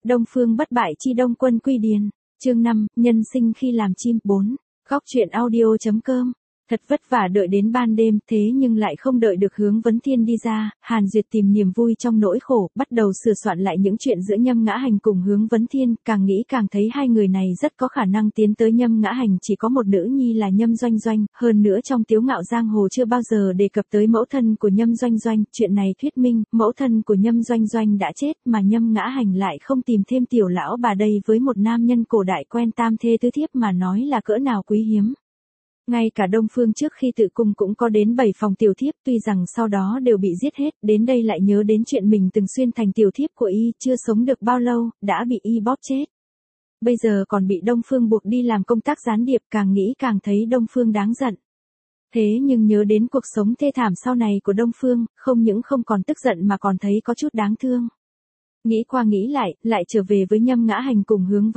Đông Phương bất bại chi Đông Quân quy điền. Chương 5, nhân sinh khi làm chim. 4. Góc truyện audio.com. Thật vất vả đợi đến ban đêm, thế nhưng lại không đợi được Hướng Vấn Thiên đi ra, Hàn Duyệt tìm niềm vui trong nỗi khổ, bắt đầu sửa soạn lại những chuyện giữa Nhâm Ngã Hành cùng Hướng Vấn Thiên, càng nghĩ càng thấy hai người này rất có khả năng tiến tới. Nhâm Ngã Hành chỉ có một nữ nhi là Nhâm Doanh Doanh, hơn nữa trong Tiếu Ngạo Giang Hồ chưa bao giờ đề cập tới mẫu thân của Nhâm Doanh Doanh, chuyện này thuyết minh, mẫu thân của Nhâm Doanh Doanh đã chết mà Nhâm Ngã Hành lại không tìm thêm tiểu lão bà đây với một nam nhân cổ đại quen tam thê tứ thiếp mà nói là cỡ nào quý hiếm. Ngay cả Đông Phương trước khi tự cung cũng có đến 7 phòng tiểu thiếp, tuy rằng sau đó đều bị giết hết, đến đây lại nhớ đến chuyện mình từng xuyên thành tiểu thiếp của y, chưa sống được bao lâu, đã bị y bóp chết. Bây giờ còn bị Đông Phương buộc đi làm công tác gián điệp, càng nghĩ càng thấy Đông Phương đáng giận. Thế nhưng nhớ đến cuộc sống thê thảm sau này của Đông Phương, không những không còn tức giận mà còn thấy có chút đáng thương. Nghĩ qua nghĩ lại trở về với Nhâm Ngã Hành cùng Hướng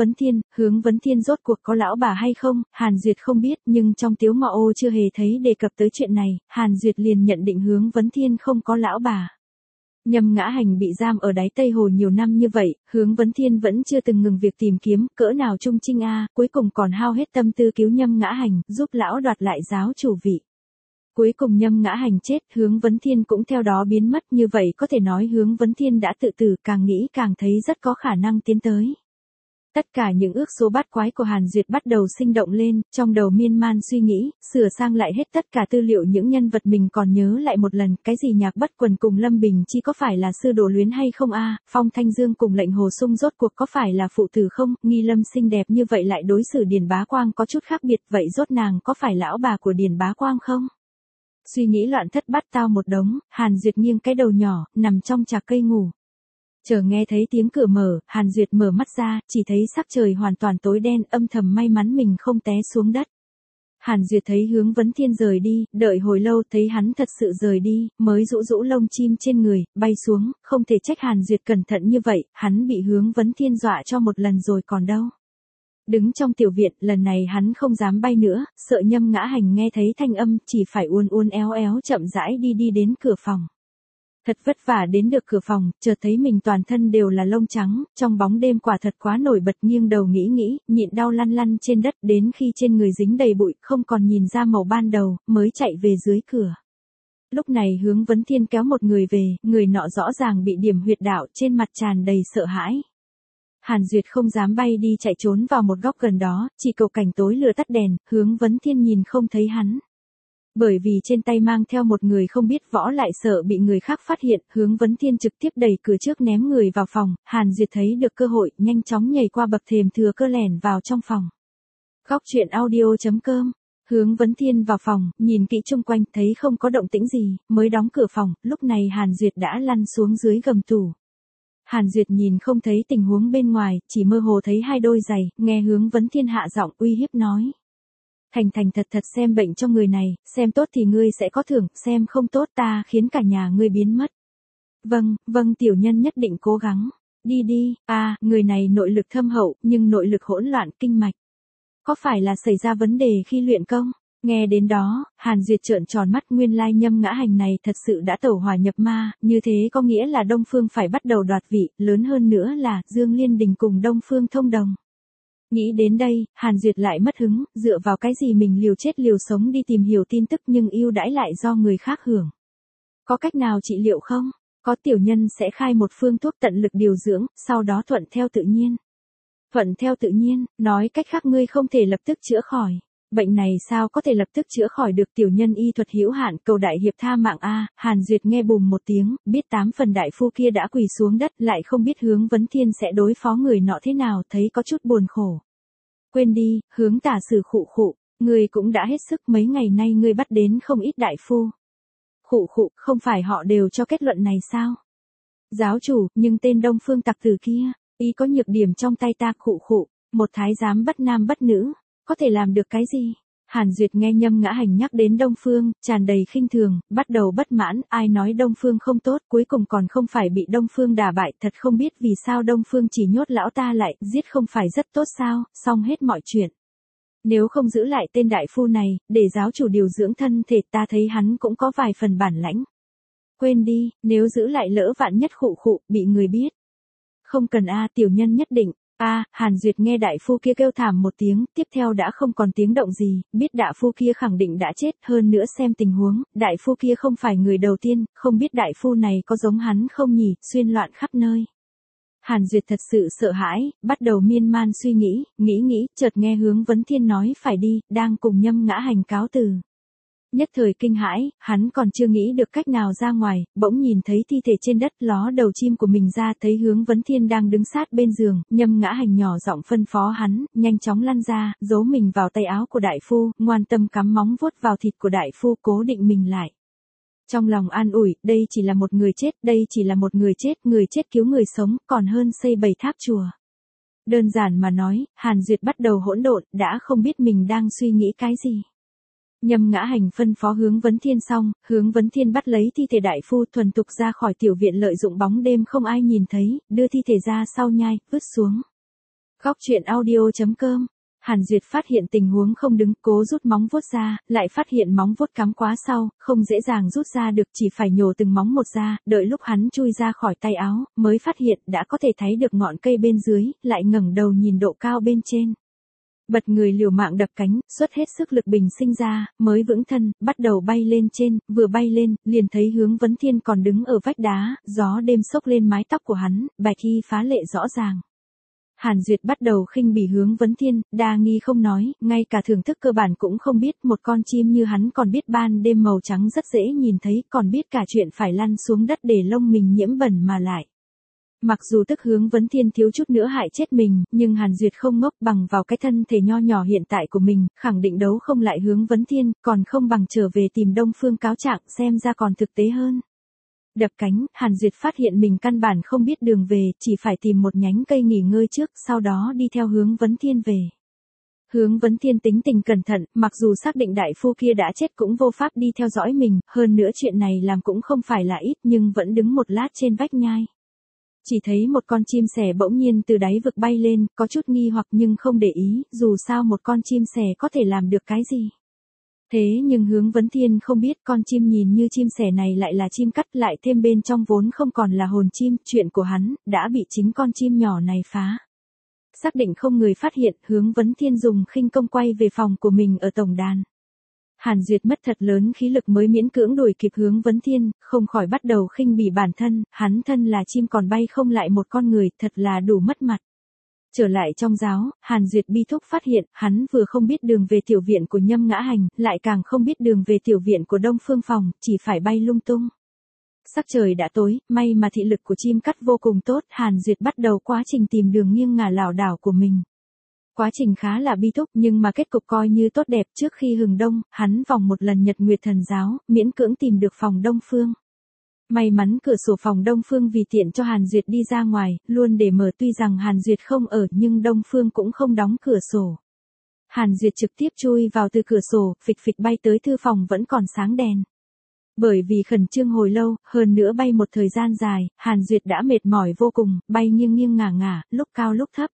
Vấn Thiên rốt cuộc có lão bà hay không, Hàn Duyệt không biết, nhưng trong Tiếu Ngạo chưa hề thấy đề cập tới chuyện này, Hàn Duyệt liền nhận định Hướng Vấn Thiên không có lão bà. Nhâm Ngã Hành bị giam ở đáy Tây Hồ nhiều năm như vậy, Hướng Vấn Thiên vẫn chưa từng ngừng việc tìm kiếm, cỡ nào trung trinh cuối cùng còn hao hết tâm tư cứu Nhâm Ngã Hành, giúp lão đoạt lại giáo chủ vị. Cuối cùng Nhâm Ngã Hành chết, Hướng Vấn Thiên cũng theo đó biến mất, như vậy có thể nói Hướng Vấn Thiên đã tự tử, càng nghĩ càng thấy rất có khả năng tiến tới. Tất cả những ước số bát quái của Hàn Duyệt bắt đầu sinh động lên, trong đầu miên man suy nghĩ, sửa sang lại hết tất cả tư liệu những nhân vật mình còn nhớ lại một lần, cái gì Nhạc Bất Quần cùng Lâm Bình Chi có phải là sư đồ luyến hay không Phong Thanh Dương cùng Lệnh Hồ Sung rốt cuộc có phải là phụ tử không, Nghi Lâm xinh đẹp như vậy lại đối xử Điền Bá Quang có chút khác biệt, vậy rốt nàng có phải lão bà của Điền Bá Quang không? Suy nghĩ loạn thất bát tao một đống, Hàn Duyệt nghiêng cái đầu nhỏ, nằm trong trạc cây ngủ. Chờ nghe thấy tiếng cửa mở, Hàn Duyệt mở mắt ra, chỉ thấy sắc trời hoàn toàn tối đen, âm thầm may mắn mình không té xuống đất. Hàn Duyệt thấy Hướng Vấn Thiên rời đi, đợi hồi lâu thấy hắn thật sự rời đi, mới rũ rũ lông chim trên người, bay xuống, không thể trách Hàn Duyệt cẩn thận như vậy, hắn bị Hướng Vấn Thiên dọa cho một lần rồi còn đâu. Đứng trong tiểu viện, lần này hắn không dám bay nữa, sợ Nhâm Ngã Hành nghe thấy thanh âm, chỉ phải uốn éo éo chậm rãi đi đến cửa phòng. Thật vất vả đến được cửa phòng, chợt thấy mình toàn thân đều là lông trắng, trong bóng đêm quả thật quá nổi bật, nghiêng đầu nghĩ, nhịn đau lăn lăn trên đất, đến khi trên người dính đầy bụi, không còn nhìn ra màu ban đầu, mới chạy về dưới cửa. Lúc này Hướng Vấn Thiên kéo một người về, người nọ rõ ràng bị điểm huyệt đạo, trên mặt tràn đầy sợ hãi. Hàn Duyệt không dám bay đi, chạy trốn vào một góc gần đó, chỉ cầu cảnh tối lửa tắt đèn, Hướng Vấn Thiên nhìn không thấy hắn. Bởi vì trên tay mang theo một người không biết võ, lại sợ bị người khác phát hiện, Hướng Vấn Thiên trực tiếp đẩy cửa trước ném người vào phòng, Hàn Duyệt thấy được cơ hội, nhanh chóng nhảy qua bậc thềm thừa cơ lẻn vào trong phòng. Góc truyện audio.com. Hướng Vấn Thiên vào phòng, nhìn kỹ chung quanh, thấy không có động tĩnh gì, mới đóng cửa phòng, lúc này Hàn Duyệt đã lăn xuống dưới gầm tủ. Hàn Duyệt nhìn không thấy tình huống bên ngoài, chỉ mơ hồ thấy hai đôi giày, nghe Hướng Vấn Thiên hạ giọng uy hiếp nói. Thành thật xem bệnh cho người này, xem tốt thì ngươi sẽ có thưởng, xem không tốt ta khiến cả nhà ngươi biến mất. Vâng, tiểu nhân nhất định cố gắng. Đi, người này nội lực thâm hậu, nhưng nội lực hỗn loạn kinh mạch. Có phải là xảy ra vấn đề khi luyện công? Nghe đến đó, Hàn Duyệt trợn tròn mắt, nguyên lai Nhâm Ngã Hành này thật sự đã tẩu hỏa nhập ma, như thế có nghĩa là Đông Phương phải bắt đầu đoạt vị, lớn hơn nữa là Dương Liên Đình cùng Đông Phương thông đồng. Nghĩ đến đây, Hàn Duyệt lại mất hứng, dựa vào cái gì mình liều chết liều sống đi tìm hiểu tin tức nhưng ưu đãi lại do người khác hưởng. Có cách nào trị liệu không? Có, tiểu nhân sẽ khai một phương thuốc tận lực điều dưỡng, sau đó thuận theo tự nhiên. Thuận theo tự nhiên, nói cách khác ngươi không thể lập tức chữa khỏi. Bệnh này sao có thể lập tức chữa khỏi được, tiểu nhân y thuật hữu hạn, cầu đại hiệp tha mạng Hàn Duyệt nghe bùm một tiếng, biết 8 phần đại phu kia đã quỳ xuống đất, lại không biết Hướng Vấn Thiên sẽ đối phó người nọ thế nào, thấy có chút buồn khổ. Quên đi, Hướng tả sử khụ, ngươi cũng đã hết sức, mấy ngày nay ngươi bắt đến không ít đại phu. Khụ, không phải họ đều cho kết luận này sao? Giáo chủ, nhưng tên Đông Phương tặc tử kia, y có nhược điểm trong tay ta, khụ, một thái giám bất nam bất nữ. Có thể làm được cái gì? Hàn Duyệt nghe Nhâm Ngã Hành nhắc đến Đông Phương, tràn đầy khinh thường, bắt đầu bất mãn, ai nói Đông Phương không tốt, cuối cùng còn không phải bị Đông Phương đả bại, thật không biết vì sao Đông Phương chỉ nhốt lão ta lại, giết không phải rất tốt sao, xong hết mọi chuyện. Nếu không giữ lại tên đại phu này, để giáo chủ điều dưỡng thân thể, ta thấy hắn cũng có vài phần bản lãnh. Quên đi, nếu giữ lại lỡ vạn nhất khụ, bị người biết. Không cần tiểu nhân nhất định. Hàn Duyệt nghe đại phu kia kêu thảm một tiếng, tiếp theo đã không còn tiếng động gì, biết đại phu kia khẳng định đã chết, hơn nữa xem tình huống, đại phu kia không phải người đầu tiên, không biết đại phu này có giống hắn không nhỉ, xuyên loạn khắp nơi. Hàn Duyệt thật sự sợ hãi, bắt đầu miên man suy nghĩ, chợt nghe Hướng Vấn Thiên nói phải đi, đang cùng Nhâm Ngã Hành cáo từ. Nhất thời kinh hãi, hắn còn chưa nghĩ được cách nào ra ngoài, bỗng nhìn thấy thi thể trên đất, ló đầu chim của mình ra, thấy Hướng Vấn Thiên đang đứng sát bên giường, Nhâm Ngã Hành nhỏ giọng phân phó hắn, nhanh chóng lăn ra, giấu mình vào tay áo của đại phu, ngoan tâm cắm móng vuốt vào thịt của đại phu, cố định mình lại. Trong lòng an ủi, đây chỉ là một người chết, người chết cứu người sống, còn hơn xây 7 tháp chùa. Đơn giản mà nói, Hàn Duyệt bắt đầu hỗn độn, đã không biết mình đang suy nghĩ cái gì. Nhâm Ngã Hành phân phó Hướng Vấn Thiên xong, Hướng Vấn Thiên bắt lấy thi thể đại phu thuần thục ra khỏi tiểu viện, lợi dụng bóng đêm không ai nhìn thấy, đưa thi thể ra sau nhai, vứt xuống. Góc truyện audio.com. Hàn Duyệt phát hiện tình huống không đứng, cố rút móng vuốt ra, lại phát hiện móng vuốt cắm quá sau, không dễ dàng rút ra được, chỉ phải nhổ từng móng một ra, đợi lúc hắn chui ra khỏi tay áo, mới phát hiện đã có thể thấy được ngọn cây bên dưới, lại ngẩng đầu nhìn độ cao bên trên. Bật người liều mạng đập cánh, xuất hết sức lực bình sinh ra, mới vững thân, bắt đầu bay lên trên, vừa bay lên, liền thấy Hướng Vấn Thiên còn đứng ở vách đá, gió đêm xốc lên mái tóc của hắn, bạch y phá lệ rõ ràng. Hàn Duyệt bắt đầu khinh bỉ Hướng Vấn Thiên, đa nghi không nói, ngay cả thưởng thức cơ bản cũng không biết, một con chim như hắn còn biết ban đêm màu trắng rất dễ nhìn thấy, còn biết cả chuyện phải lăn xuống đất để lông mình nhiễm bẩn mà lại. Mặc dù tức Hướng Vấn Thiên thiếu chút nữa hại chết mình, nhưng Hàn Duyệt không ngốc, bằng vào cái thân thể nho nhỏ hiện tại của mình, khẳng định đấu không lại Hướng Vấn Thiên, còn không bằng trở về tìm Đông Phương cáo trạng, xem ra còn thực tế hơn. Đập cánh, Hàn Duyệt phát hiện mình căn bản không biết đường về, chỉ phải tìm một nhánh cây nghỉ ngơi trước, sau đó đi theo Hướng Vấn Thiên về. Hướng Vấn Thiên tính tình cẩn thận, mặc dù xác định đại phu kia đã chết cũng vô pháp đi theo dõi mình, hơn nữa chuyện này làm cũng không phải là ít, nhưng vẫn đứng một lát trên vách nhai. Chỉ thấy một con chim sẻ bỗng nhiên từ đáy vực bay lên, có chút nghi hoặc nhưng không để ý, dù sao một con chim sẻ có thể làm được cái gì. Thế nhưng Hướng Vấn Thiên không biết con chim nhìn như chim sẻ này lại là chim cắt, lại thêm bên trong vốn không còn là hồn chim, chuyện của hắn đã bị chính con chim nhỏ này phá. Xác định không người phát hiện, Hướng Vấn Thiên dùng khinh công quay về phòng của mình ở tổng đàn. Hàn Duyệt mất thật lớn khí lực mới miễn cưỡng đuổi kịp Hướng Vấn Thiên, không khỏi bắt đầu khinh bỉ bản thân, hắn thân là chim còn bay không lại một con người, thật là đủ mất mặt. Trở lại trong giáo, Hàn Duyệt bi thúc phát hiện, hắn vừa không biết đường về tiểu viện của Nhâm Ngã Hành, lại càng không biết đường về tiểu viện của Đông Phương Phòng, chỉ phải bay lung tung. Sắc trời đã tối, may mà thị lực của chim cắt vô cùng tốt, Hàn Duyệt bắt đầu quá trình tìm đường nghiêng ngả lảo đảo của mình. Quá trình khá là bi thúc nhưng mà kết cục coi như tốt đẹp, trước khi hừng đông, hắn vòng một lần Nhật Nguyệt Thần Giáo, miễn cưỡng tìm được phòng Đông Phương. May mắn cửa sổ phòng Đông Phương vì tiện cho Hàn Duyệt đi ra ngoài, luôn để mở, tuy rằng Hàn Duyệt không ở nhưng Đông Phương cũng không đóng cửa sổ. Hàn Duyệt trực tiếp chui vào từ cửa sổ, phịch phịch bay tới thư phòng vẫn còn sáng đèn. Bởi vì khẩn trương hồi lâu, hơn nữa bay một thời gian dài, Hàn Duyệt đã mệt mỏi vô cùng, bay nghiêng nghiêng ngả ngả, lúc cao lúc thấp.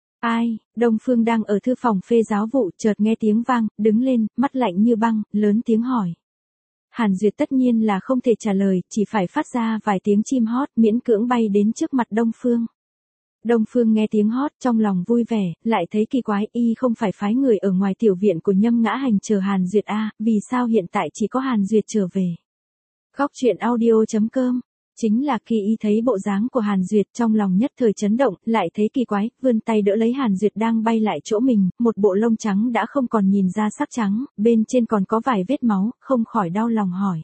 Ai, Đông Phương đang ở thư phòng phê giáo vụ, chợt nghe tiếng vang, đứng lên, mắt lạnh như băng, lớn tiếng hỏi. Hàn Duyệt tất nhiên là không thể trả lời, chỉ phải phát ra vài tiếng chim hót, miễn cưỡng bay đến trước mặt Đông Phương. Đông Phương nghe tiếng hót, trong lòng vui vẻ, lại thấy kỳ quái, y không phải phái người ở ngoài tiểu viện của Nhâm Ngã Hành chờ Hàn Duyệt vì sao hiện tại chỉ có Hàn Duyệt trở về. Góc truyện audio.com. Chính là khi y thấy bộ dáng của Hàn Duyệt, trong lòng nhất thời chấn động, lại thấy kỳ quái, vươn tay đỡ lấy Hàn Duyệt đang bay lại chỗ mình, một bộ lông trắng đã không còn nhìn ra sắc trắng, bên trên còn có vài vết máu, không khỏi đau lòng hỏi.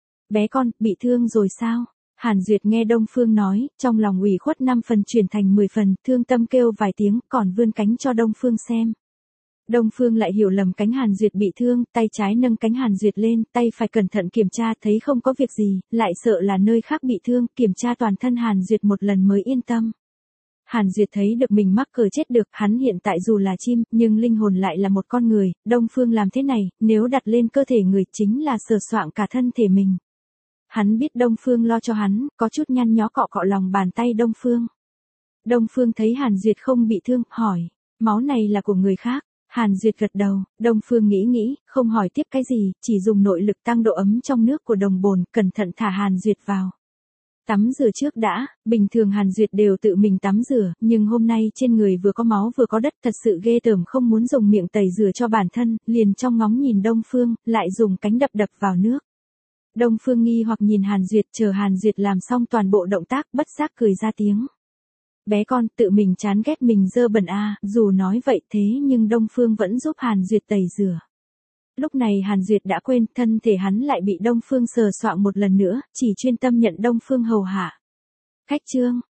Bé con, bị thương rồi sao? Hàn Duyệt nghe Đông Phương nói, trong lòng ủy khuất 5 phần chuyển thành 10 phần, thương tâm kêu vài tiếng, còn vươn cánh cho Đông Phương xem. Đông Phương lại hiểu lầm cánh Hàn Duyệt bị thương, tay trái nâng cánh Hàn Duyệt lên, tay phải cẩn thận kiểm tra, thấy không có việc gì, lại sợ là nơi khác bị thương, kiểm tra toàn thân Hàn Duyệt một lần mới yên tâm. Hàn Duyệt thấy được mình mắc cỡ chết được, hắn hiện tại dù là chim, nhưng linh hồn lại là một con người, Đông Phương làm thế này, nếu đặt lên cơ thể người chính là sờ soạng cả thân thể mình. Hắn biết Đông Phương lo cho hắn, có chút nhăn nhó cọ cọ lòng bàn tay Đông Phương. Đông Phương thấy Hàn Duyệt không bị thương, hỏi, máu này là của người khác. Hàn Duyệt gật đầu, Đông Phương nghĩ, không hỏi tiếp cái gì, chỉ dùng nội lực tăng độ ấm trong nước của đồng bồn, cẩn thận thả Hàn Duyệt vào. Tắm rửa trước đã, bình thường Hàn Duyệt đều tự mình tắm rửa, nhưng hôm nay trên người vừa có máu vừa có đất, thật sự ghê tởm, không muốn dùng miệng tẩy rửa cho bản thân, liền trong ngóng nhìn Đông Phương, lại dùng cánh đập đập vào nước. Đông Phương nghi hoặc nhìn Hàn Duyệt, chờ Hàn Duyệt làm xong toàn bộ động tác, bất giác cười ra tiếng. Bé con, tự mình chán ghét mình dơ bẩn à, dù nói vậy thế nhưng Đông Phương vẫn giúp Hàn Duyệt tẩy rửa. Lúc này Hàn Duyệt đã quên, thân thể hắn lại bị Đông Phương sờ soạng một lần nữa, chỉ chuyên tâm nhận Đông Phương hầu hạ. Khách trương,